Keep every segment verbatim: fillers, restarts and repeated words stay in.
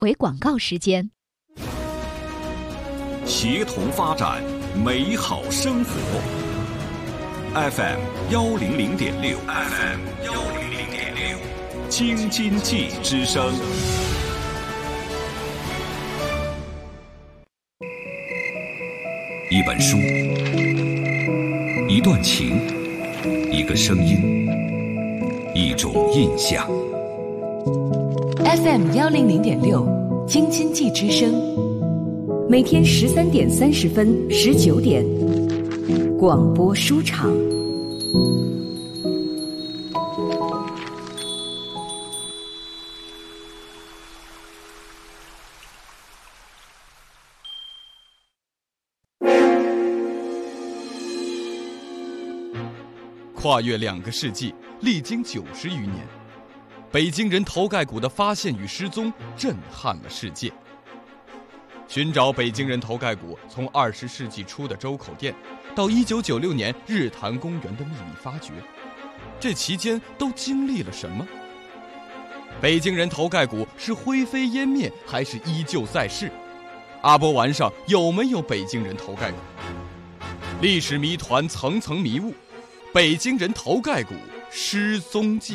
为广告时间。 协同发展，美好生活。F M 幺零零点六 ，F M 幺零零点六，京津冀之声。一本书，一段情，一个声音，一种印象。 F M 幺零零点六，京津冀之声，每天十三点三十分、十九点，广播书场。 跨越两个世纪，历经九十余年，北京人头盖骨的发现与失踪震撼了世界。寻找北京人头盖骨，从二十世纪初的周口店，到一九九六年日坛公园的秘密发掘，这期间都经历了什么？北京人头盖骨是灰飞烟灭，还是依旧在世？阿波丸上有没有北京人头盖骨？历史谜团层层迷雾，北京人头盖骨失踪记。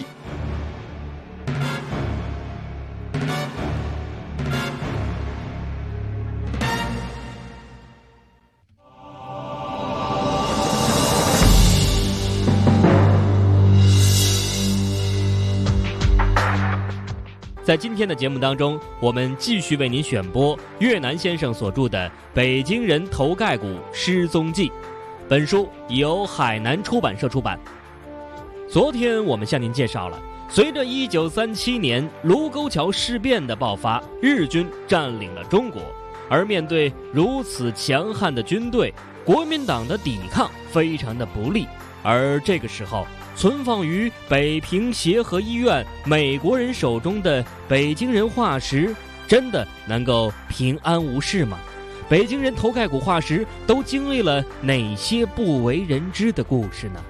在今天的节目当中，我们继续为您选播越南先生所著的《北京人头盖骨失踪记》。本书由海南出版社出版。昨天我们向您介绍了，随着一九三七年卢沟桥事变的爆发，日军占领了中国，而面对如此强悍的军队，国民党的抵抗非常的不利。而这个时候，存放于北平协和医院美国人手中的北京人化石，真的能够平安无事吗？北京人头盖骨化石都经历了哪些不为人知的故事呢？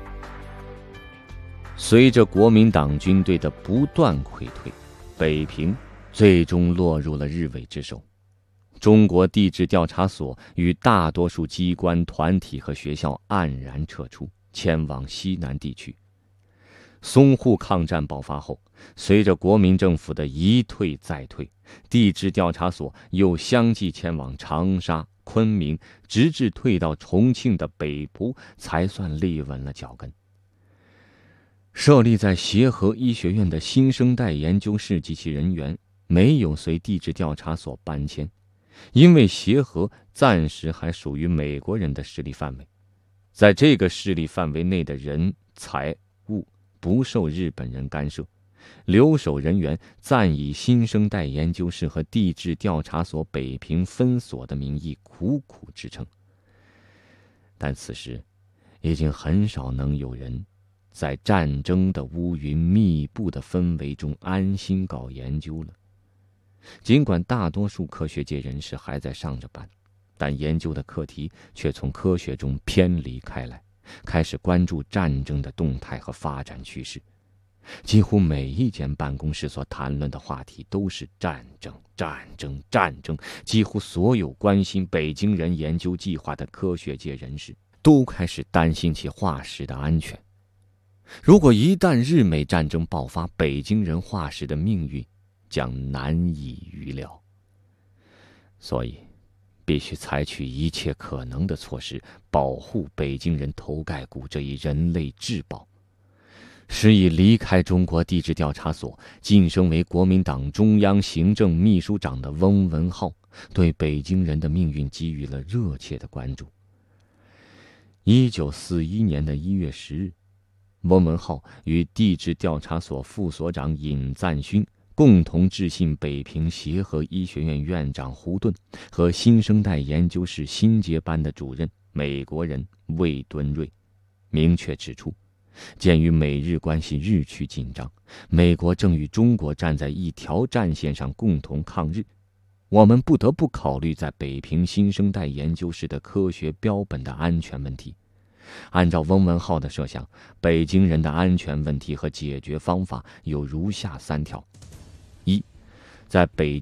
随着国民党军队的不断溃退，北平最终落入了日伪之手。中国地质调查所与大多数机关、团体和学校黯然撤出，迁往西南地区。淞沪抗战爆发后，随着国民政府的一退再退，地质调查所又相继迁往长沙、昆明，直至退到重庆的北部，才算立稳了脚跟。设立在协和医学院的新生代研究室及其人员没有随地质调查所搬迁，因为协和暂时还属于美国人的势力范围，在这个势力范围内的人、财、物不受日本人干涉，留守人员暂以新生代研究室和地质调查所北平分所的名义苦苦支撑。但此时已经很少能有人在战争的乌云密布的氛围中安心搞研究了。尽管大多数科学界人士还在上着班，但研究的课题却从科学中偏离开来，开始关注战争的动态和发展趋势。几乎每一间办公室所谈论的话题都是战争、战争、战争。几乎所有关心北京人研究计划的科学界人士都开始担心其化石的安全。如果一旦日美战争爆发，北京人化石的命运将难以预料。所以必须采取一切可能的措施，保护北京人头盖骨这一人类至宝。时已离开中国地质调查所，晋升为国民党中央行政秘书长的翁文灏，对北京人的命运给予了热切的关注。一九四一年的一月十日，翁文灏与地质调查所副所长尹赞勋共同致信北平协和医学院院长胡顿和新生代研究室新接班的主任美国人魏敦瑞，明确指出，鉴于美日关系日趋紧张，美国正与中国站在一条战线上共同抗日，我们不得不考虑在北平新生代研究室的科学标本的安全问题。按照翁文灏的设想，北京人的安全问题和解决方法有如下三条：一，在北京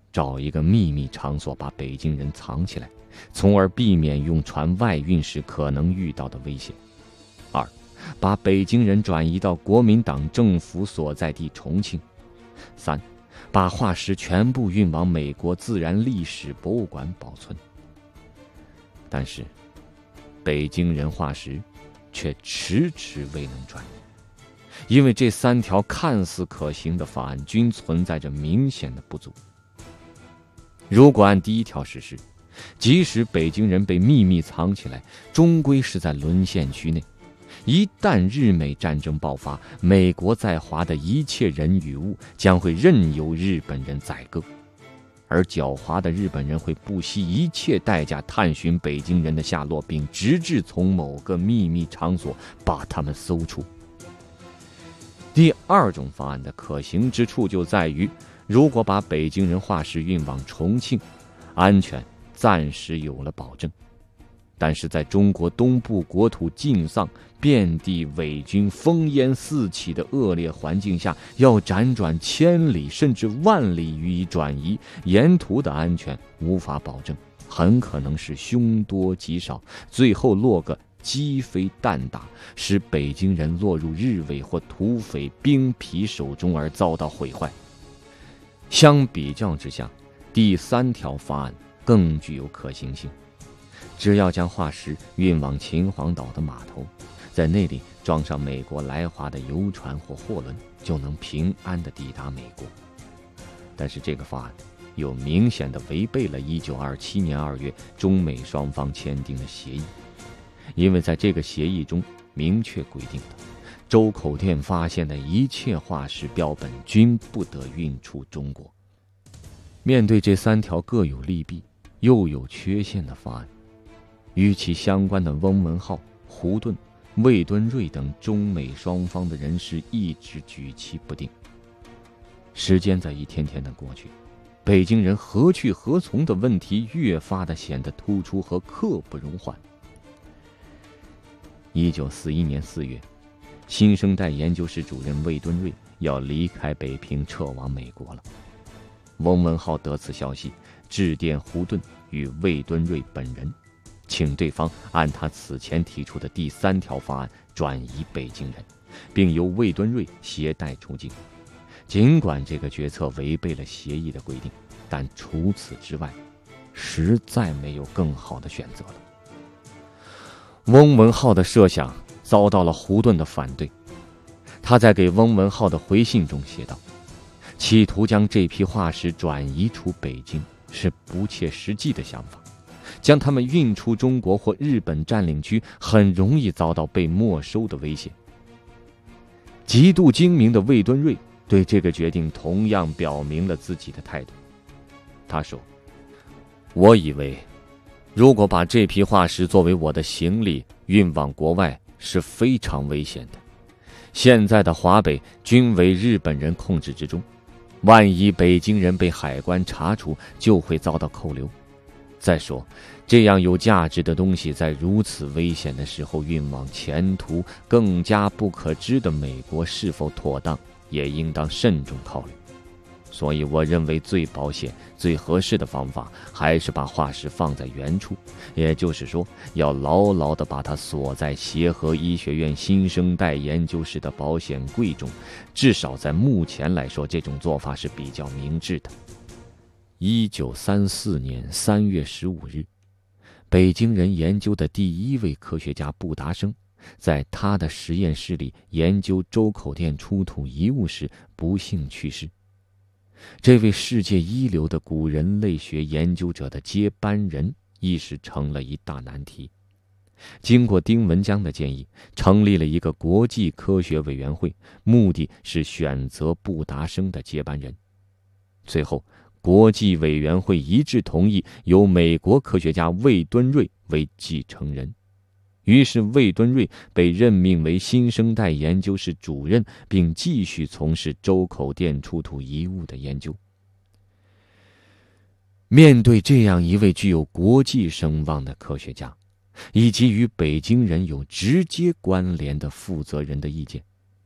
找一个秘密场所把北京人藏起来，从而避免用船外运时可能遇到的危险。二，把北京人转移到国民党政府所在地重庆。三，把化石全部运往美国自然历史博物馆保存。但是北京人化石却迟迟未能转移，因为这三条看似可行的方案均存在着明显的不足。如果按第一条实施，即使北京人被秘密藏起来，终归是在沦陷区内。一旦日美战争爆发，美国在华的一切人与物将会任由日本人宰割，而狡猾的日本人会不惜一切代价探寻北京人的下落，并直至从某个秘密场所把他们搜出。第二种方案的可行之处就在于，如果把北京人化石运往重庆，安全暂时有了保证，但是在中国东部国土尽丧、遍地伪军、烽烟四起的恶劣环境下，要辗转千里甚至万里予以转移，沿途的安全无法保证，很可能是凶多吉少，最后落个鸡飞蛋打，使北京人落入日伪或土匪兵痞手中而遭到毁坏。相比较之下，第三条方案更具有可行性。只要将化石运往秦皇岛的码头，在那里装上美国来华的游船或货轮，就能平安地抵达美国。但是这个方案又明显地违背了一九二七年二月中美双方签订的协议，因为在这个协议中明确规定的，周口店发现的一切化石标本均不得运出中国。面对这三条各有利弊又有缺陷的方案，与其相关的翁文浩、胡顿、魏敦瑞等中美双方的人士一直举棋不定。时间在一天天的过去，北京人何去何从的问题越发的显得突出和刻不容缓。一九四一年四月，新生代研究室主任魏敦瑞要离开北平撤往美国了。翁文浩得此消息，致电胡顿与魏敦瑞本人，请对方按他此前提出的第三条方案转移北京人，并由魏敦瑞携带出境。尽管这个决策违背了协议的规定，但除此之外，实在没有更好的选择了。翁文浩的设想遭到了胡顿的反对，他在给翁文浩的回信中写道：企图将这批化石转移出北京是不切实际的想法，将它们运出中国或日本占领区很容易遭到被没收的危险。极度精明的魏敦瑞对这个决定同样表明了自己的态度。他说：我以为如果把这批化石作为我的行李运往国外是非常危险的，现在的华北均为日本人控制之中，万一北京人被海关查处，就会遭到扣留。再说，这样有价值的东西在如此危险的时候运往前途更加不可知的美国是否妥当，也应当慎重考虑。所以我认为最保险、最合适的方法还是把化石放在原处，也就是说，要牢牢地把它锁在协和医学院新生代研究室的保险柜中。至少在目前来说，这种做法是比较明智的。一九三四年三月十五日，北京人研究的第一位科学家布达生，在他的实验室里研究周口店出土遗物时不幸去世。这位世界一流的古人类学研究者的接班人一时成了一大难题。经过丁文江的建议，成立了一个国际科学委员会，目的是选择布达生的接班人。最后，国际委员会一致同意由美国科学家魏敦瑞为继承人。于是魏敦瑞被任命为新生代研究室主任，并继续从事周口店出土遗物的研究。面对这样一位具有国际声望的科学家，以及与北京人有直接关联的负责人的意见，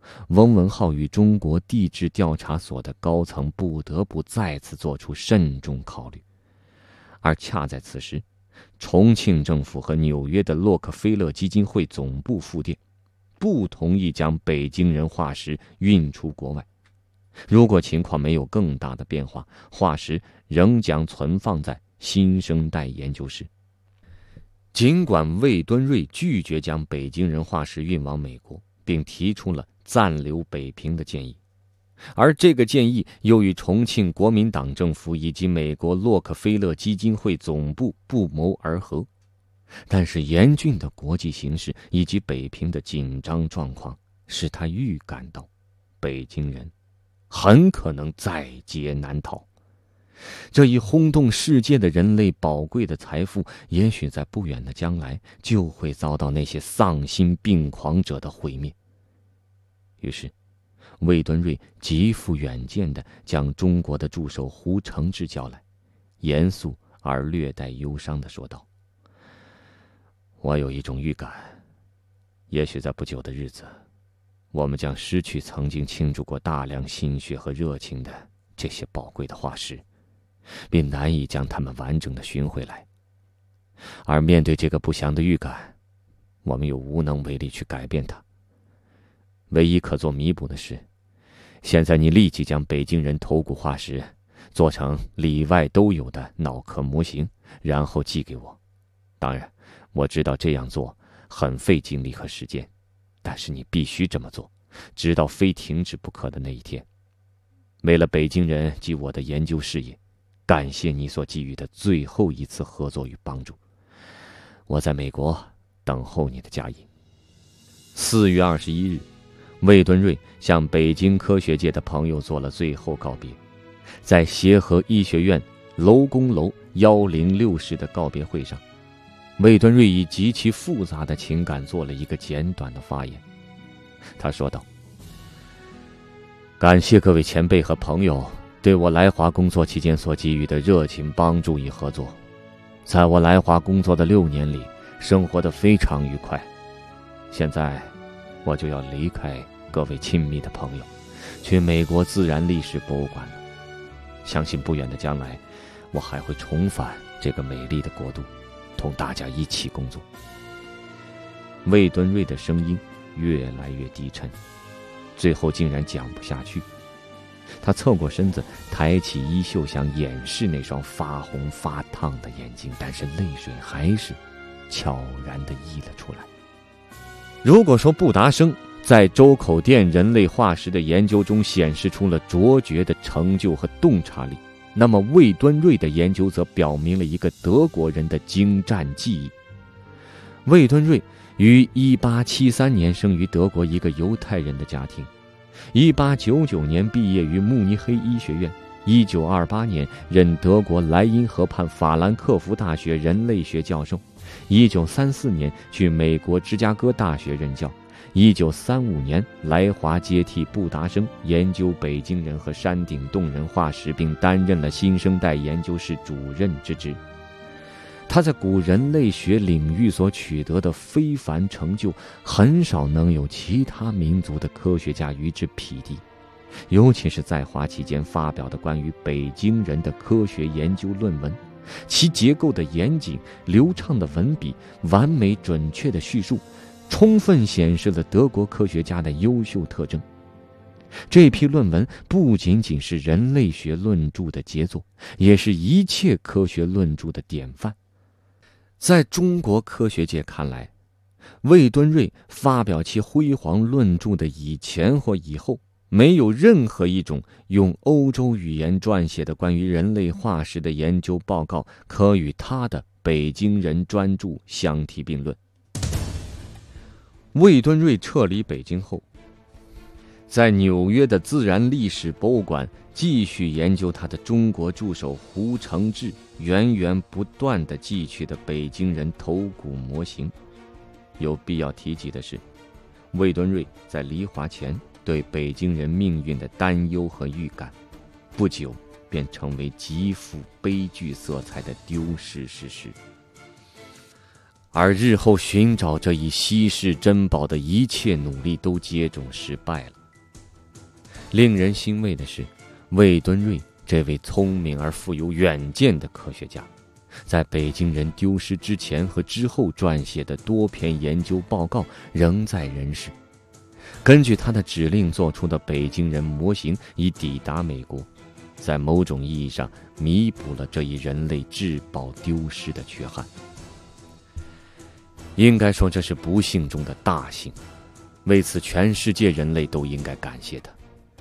翁文浩与中国地质调查所的高层不得不再次做出慎重考虑。而恰在此时，重庆政府和纽约的洛克菲勒基金会总部复电，不同意将北京人化石运出国外。如果情况没有更大的变化，化石仍将存放在新生代研究室。尽管魏敦瑞拒绝将北京人化石运往美国，并提出了暂留北平的建议，而这个建议又与重庆国民党政府以及美国洛克菲勒基金会总部不谋而合。但是严峻的国际形势以及北平的紧张状况，使他预感到北京人很可能在劫难逃。这一轰动世界的人类宝贵的财富，也许在不远的将来就会遭到那些丧心病狂者的毁灭。于是魏敦瑞极富远见地将中国的助手胡承志叫来，严肃而略带忧伤地说道：我有一种预感，也许在不久的日子，我们将失去曾经倾注过大量心血和热情的这些宝贵的化石，并难以将它们完整地寻回来。而面对这个不祥的预感，我们又无能为力去改变它。唯一可做弥补的是，现在你立即将北京人头骨化石做成里外都有的脑壳模型，然后寄给我。当然，我知道这样做很费精力和时间，但是你必须这么做，直到非停止不可的那一天。为了北京人及我的研究事业，感谢你所给予的最后一次合作与帮助。我在美国等候你的佳音。四月二十一日，魏敦瑞向北京科学界的朋友做了最后告别。在协和医学院楼工楼一零六室的告别会上，魏敦瑞以极其复杂的情感做了一个简短的发言。他说道：感谢各位前辈和朋友对我来华工作期间所给予的热情帮助与合作。在我来华工作的六年里，生活得非常愉快。现在我就要离开各位亲密的朋友，去美国自然历史博物馆了。相信不远的将来，我还会重返这个美丽的国度，同大家一起工作。魏敦瑞的声音越来越低沉，最后竟然讲不下去。他侧过身子，抬起衣袖想掩饰那双发红发烫的眼睛，但是泪水还是悄然地溢了出来。如果说布达生在周口店人类化石的研究中显示出了卓绝的成就和洞察力，那么魏敦瑞的研究则表明了一个德国人的精湛技艺。魏敦瑞于一八七三年生于德国一个犹太人的家庭，一八九九年毕业于慕尼黑医学院，一九二八年任德国莱茵河畔法兰克福大学人类学教授，一九三四年去美国芝加哥大学任教，一九三五年来华接替布达生研究北京人和山顶洞人化石，并担任了新生代研究室主任之职。他在古人类学领域所取得的非凡成就，很少能有其他民族的科学家与之匹敌。尤其是在华期间发表的关于北京人的科学研究论文，其结构的严谨、流畅的文笔、完美准确的叙述，充分显示了德国科学家的优秀特征。这批论文不仅仅是人类学论著的杰作，也是一切科学论著的典范。在中国科学界看来，魏敦瑞发表其辉煌论著的以前或以后，没有任何一种用欧洲语言撰写的关于人类化石的研究报告可与他的北京人专著相提并论。魏敦瑞撤离北京后，在纽约的自然历史博物馆继续研究他的中国助手胡承志源源不断地寄去的北京人头骨模型。有必要提及的是，魏敦瑞在离华前对北京人命运的担忧和预感，不久便成为极富悲剧色彩的丢失事实。 而日后寻找这一稀世珍宝的一切努力都接踵失败了。令人欣慰的是，魏敦瑞这位聪明而富有远见的科学家，在北京人丢失之前和之后撰写的多篇研究报告仍在人世。根据他的指令做出的北京人模型已抵达美国，在某种意义上弥补了这一人类至宝丢失的缺憾。应该说这是不幸中的大幸，为此全世界人类都应该感谢他。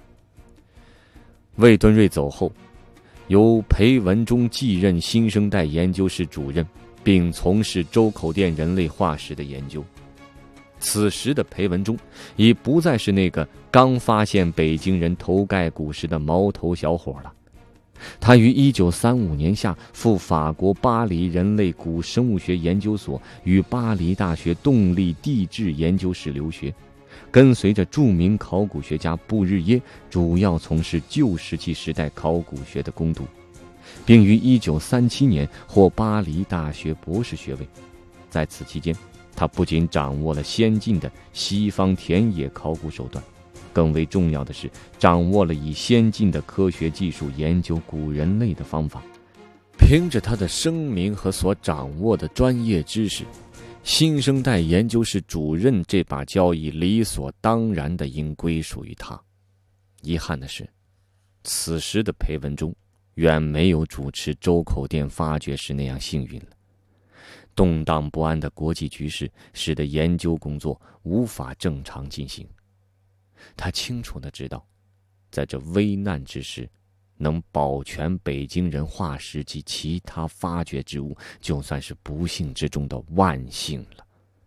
魏敦瑞走后，由裴文中继任新生代研究室主任，并从事周口店人类化石的研究。此时的裴文中已不再是那个刚发现北京人头盖骨时的毛头小伙了。他于一九三五年夏赴法国巴黎人类古生物学研究所与巴黎大学动力地质研究室留学，跟随着著名考古学家布日耶主要从事旧石器时代考古学的攻读，并于一九三七年获巴黎大学博士学位。在此期间，他不仅掌握了先进的西方田野考古手段，更为重要的是掌握了以先进的科学技术研究古人类的方法。凭着他的声名和所掌握的专业知识，新生代研究室主任这把交椅理所当然地应归属于他。遗憾的是，此时的裴文中远没有主持周口店发掘时那样幸运了。动荡不安的国际局势使得研究工作无法正常进行。他清楚地知道，在这危难之时，能保全北京人化石及其他发掘之物，就算是不幸之中的万幸了。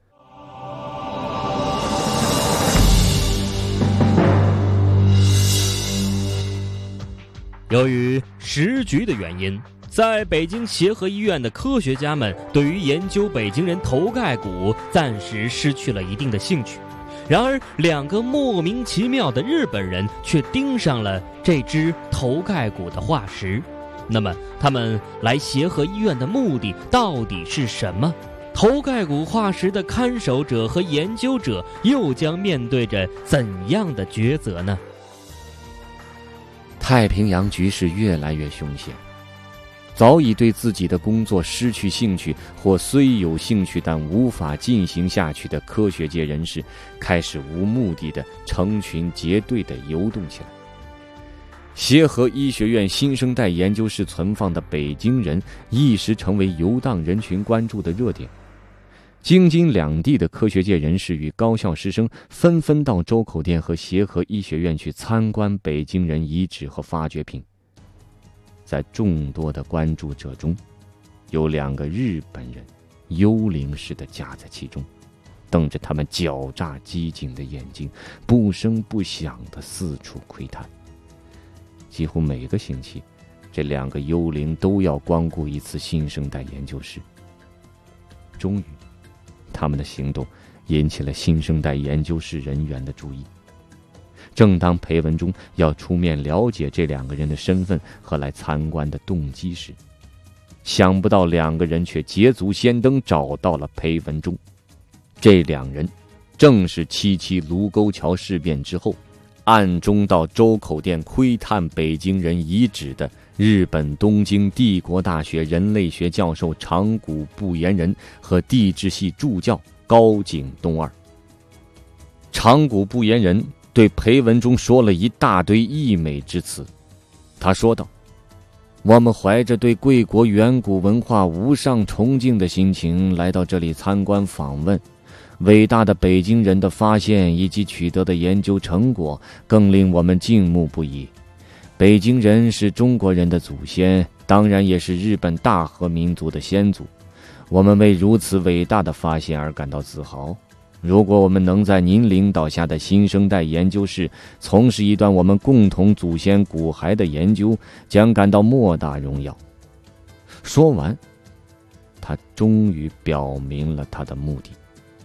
由于时局的原因，在北京协和医院的科学家们对于研究北京人头盖骨暂时失去了一定的兴趣。然而，两个莫名其妙的日本人却盯上了这只头盖骨的化石。那么，他们来协和医院的目的到底是什么？头盖骨化石的看守者和研究者又将面对着怎样的抉择呢？ 太平洋局势越来越凶险，早已对自己的工作失去兴趣，或虽有兴趣但无法进行下去的科学界人士，开始无目的的成群结队的游动起来。协和医学院新生代研究室存放的北京人一时成为游荡人群关注的热点。京津两地的科学界人士与高校师生纷纷到周口店和协和医学院去参观北京人遗址和发掘品。在众多的关注者中，有两个日本人幽灵似的夹在其中，瞪着他们狡诈机警的眼睛，不声不响地四处窥探。几乎每个星期，这两个幽灵都要光顾一次新生代研究室。终于，他们的行动引起了新生代研究室人员的注意。正当裴文中要出面了解这两个人的身份和来参观的动机时，想不到两个人却捷足先登找到了裴文中。这两人正是七七卢沟桥事变之后暗中到周口店窥探北京人遗址的日本东京帝国大学人类学教授长谷部彦人和地质系助教高井东二。长谷部彦人对裴文中说了一大堆溢美之词。他说道：我们怀着对贵国远古文化无上崇敬的心情来到这里参观访问，伟大的北京人的发现以及取得的研究成果更令我们敬慕不已。北京人是中国人的祖先，当然也是日本大和民族的先祖。我们为如此伟大的发现而感到自豪。如果我们能在您领导下的新生代研究室从事一段我们共同祖先骨骸的研究，将感到莫大荣耀。说完，他终于表明了他的目的。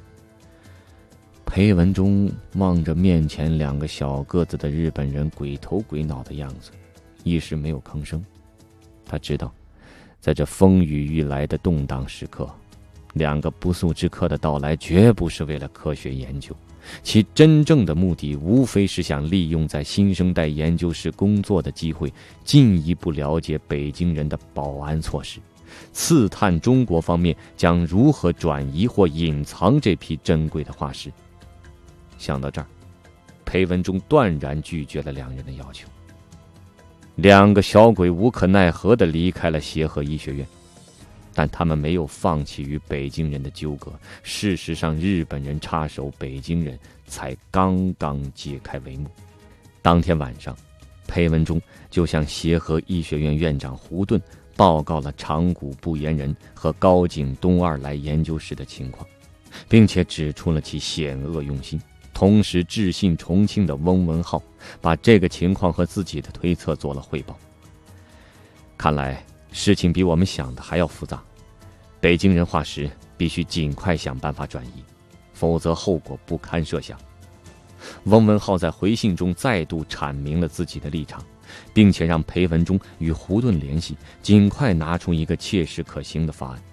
裴文中望着面前两个小个子的日本人鬼头鬼脑的样子，一时没有吭声。他知道，在这风雨欲来的动荡时刻， 两个不速之客的到来绝不是为了科学研究，其真正的目的无非是想利用在新生代研究室工作的机会，进一步了解北京人的保安措施，刺探中国方面将如何转移或隐藏这批珍贵的化石。想到这儿，裴文中断然拒绝了两人的要求。两个小鬼无可奈何地离开了协和医学院，但他们没有放弃与北京人的纠葛。事实上，日本人插手北京人才刚刚揭开帷幕。当天晚上，裴文中就向协和医学院院长胡顿报告了长谷部彦人和高井东二来研究室的情况，并且指出了其险恶用心，同时致信重庆的翁文浩，把这个情况和自己的推测做了汇报。看来事情比我们想的还要复杂，北京人化石必须尽快想办法转移，否则后果不堪设想。翁文浩在回信中再度阐明了自己的立场，并且让裴文中与胡顿联系，尽快拿出一个切实可行的方案。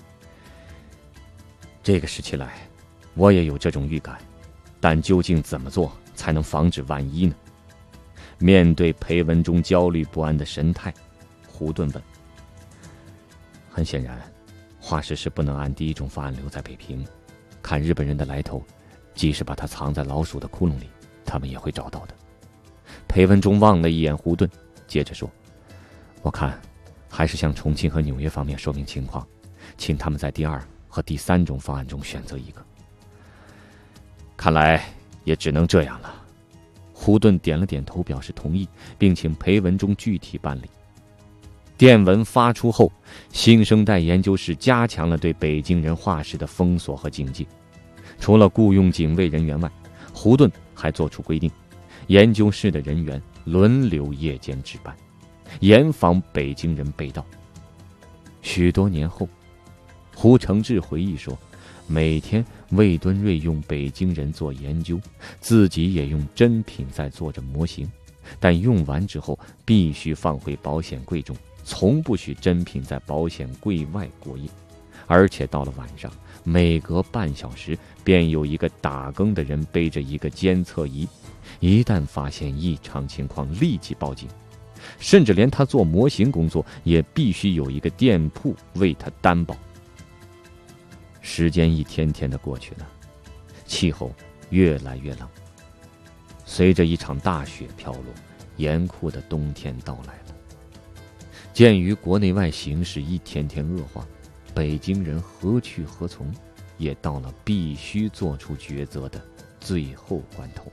这个时期来，我也有这种预感，但究竟怎么做才能防止万一呢？面对裴文中焦虑不安的神态，胡顿问。很显然，化石是不能按第一种方案留在北平，看日本人的来头，即使把它藏在老鼠的窟窿里，他们也会找到的。裴文中望了一眼胡顿，接着说，我看还是向重庆和纽约方面说明情况，请他们在第二和第三种方案中选择一个。看来也只能这样了。胡顿点了点头表示同意，并请裴文中具体办理。电文发出后，新生代研究室加强了对北京人化石的封锁和警戒。除了雇佣警卫人员外，胡顿还作出规定，研究室的人员轮流夜间值班，严防北京人被盗。许多年后，胡承志回忆说，每天魏敦瑞用北京人做研究，自己也用真品在做着模型，但用完之后必须放回保险柜中，从不许真品在保险柜外过夜。而且到了晚上，每隔半小时便有一个打更的人背着一个监测仪，一旦发现异常情况立即报警。甚至连他做模型工作也必须有一个店铺为他担保。时间一天天的过去了，气候越来越冷。随着一场大雪飘落，严酷的冬天到来了。鉴于国内外形势一天天恶化，北京人何去何从，也到了必须做出抉择的最后关头。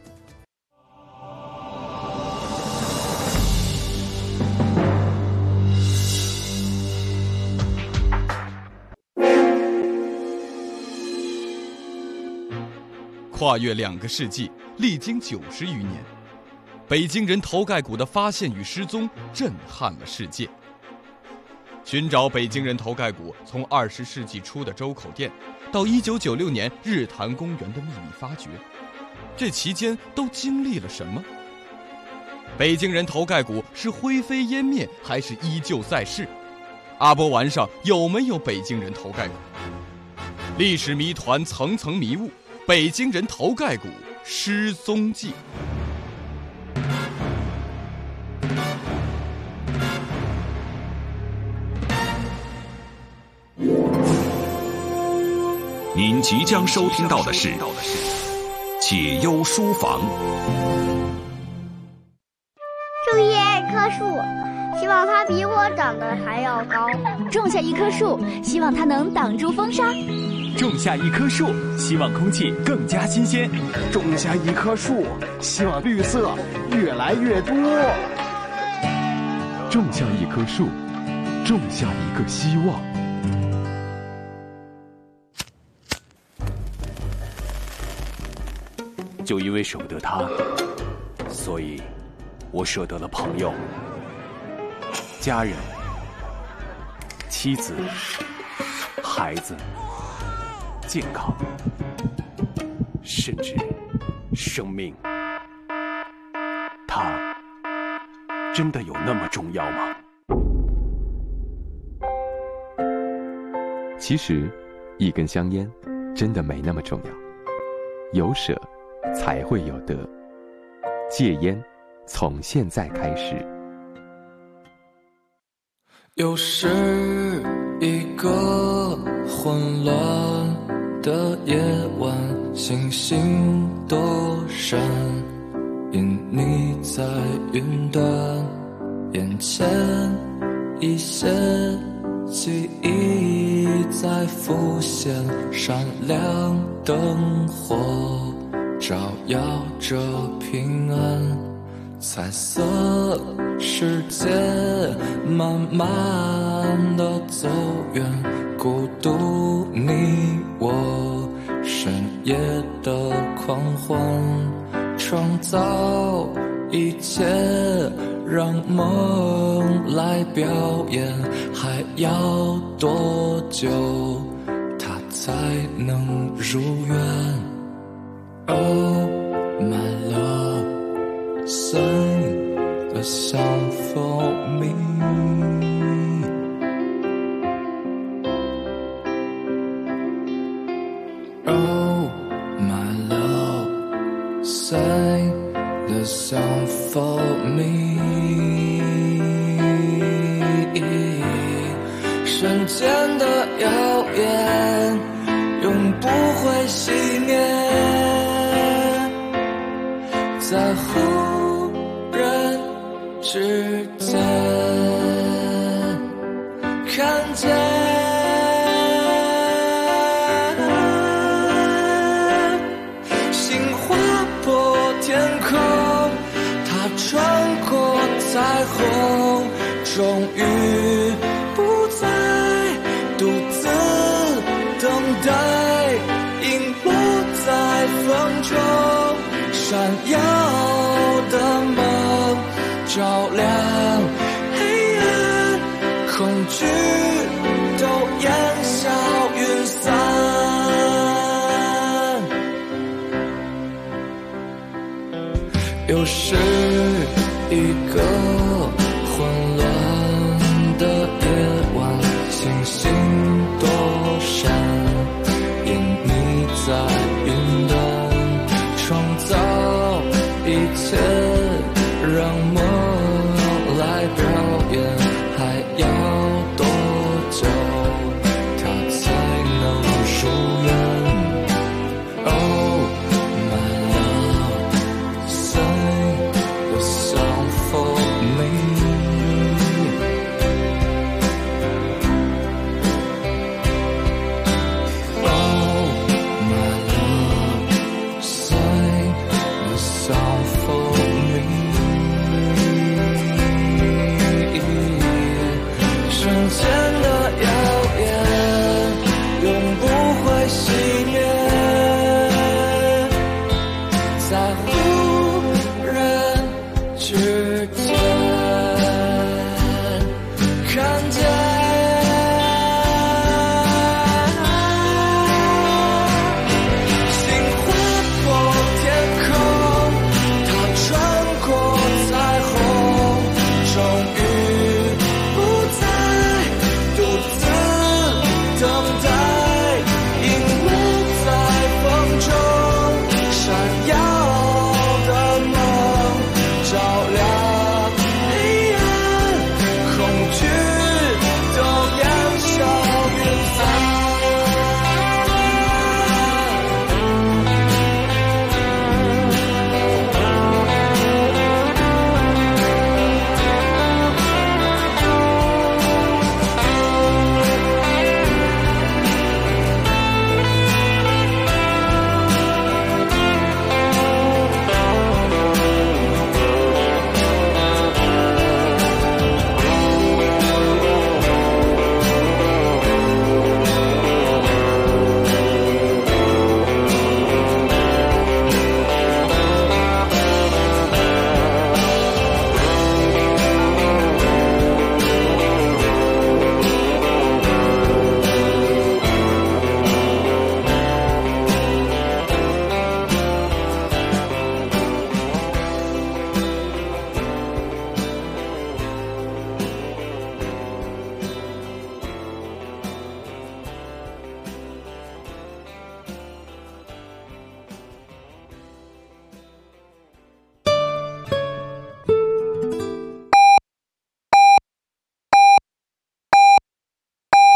跨越两个世纪，历经九十余年，北京人头盖骨的发现与失踪震撼了世界。寻找北京人头盖骨，从二十世纪初的周口店，到一九九六年日坛公园的秘密发掘，这期间都经历了什么？北京人头盖骨是灰飞烟灭，还是依旧在世？阿波丸上有没有北京人头盖骨？历史谜团层层迷雾，北京人头盖骨失踪记。 您即将收听到的是解忧书房。 种下一棵树，希望它比我长得还要高。 种下一棵树，希望它能挡住风沙。 种下一棵树，希望空气更加新鲜。 种下一棵树，希望绿色越来越多。 种下一棵树，种下一个希望。 就因为舍不得他，所以我舍得了朋友、家人、妻子、孩子、健康，甚至生命。他真的有那么重要吗？ 其实一根香烟真的没那么重要，有舍才会有得。戒烟，从现在开始。 又是一个混乱的夜晚，星星躲闪，因你在云端，眼前一些记忆在浮现，闪亮灯火照耀着平安，彩色世界慢慢地走远，孤独你我深夜的狂欢，创造一切让梦来表演，还要多久它才能如愿？ Oh my love, sing a song for me. Oh my love, sing the song for me. 瞬间的耀眼，永不会熄灭。在忽然之间，看见星划破天空，它穿过彩虹，终于不再独自等待，影落在风中，闪耀的梦照亮黑暗，恐惧都烟消云散。又是一个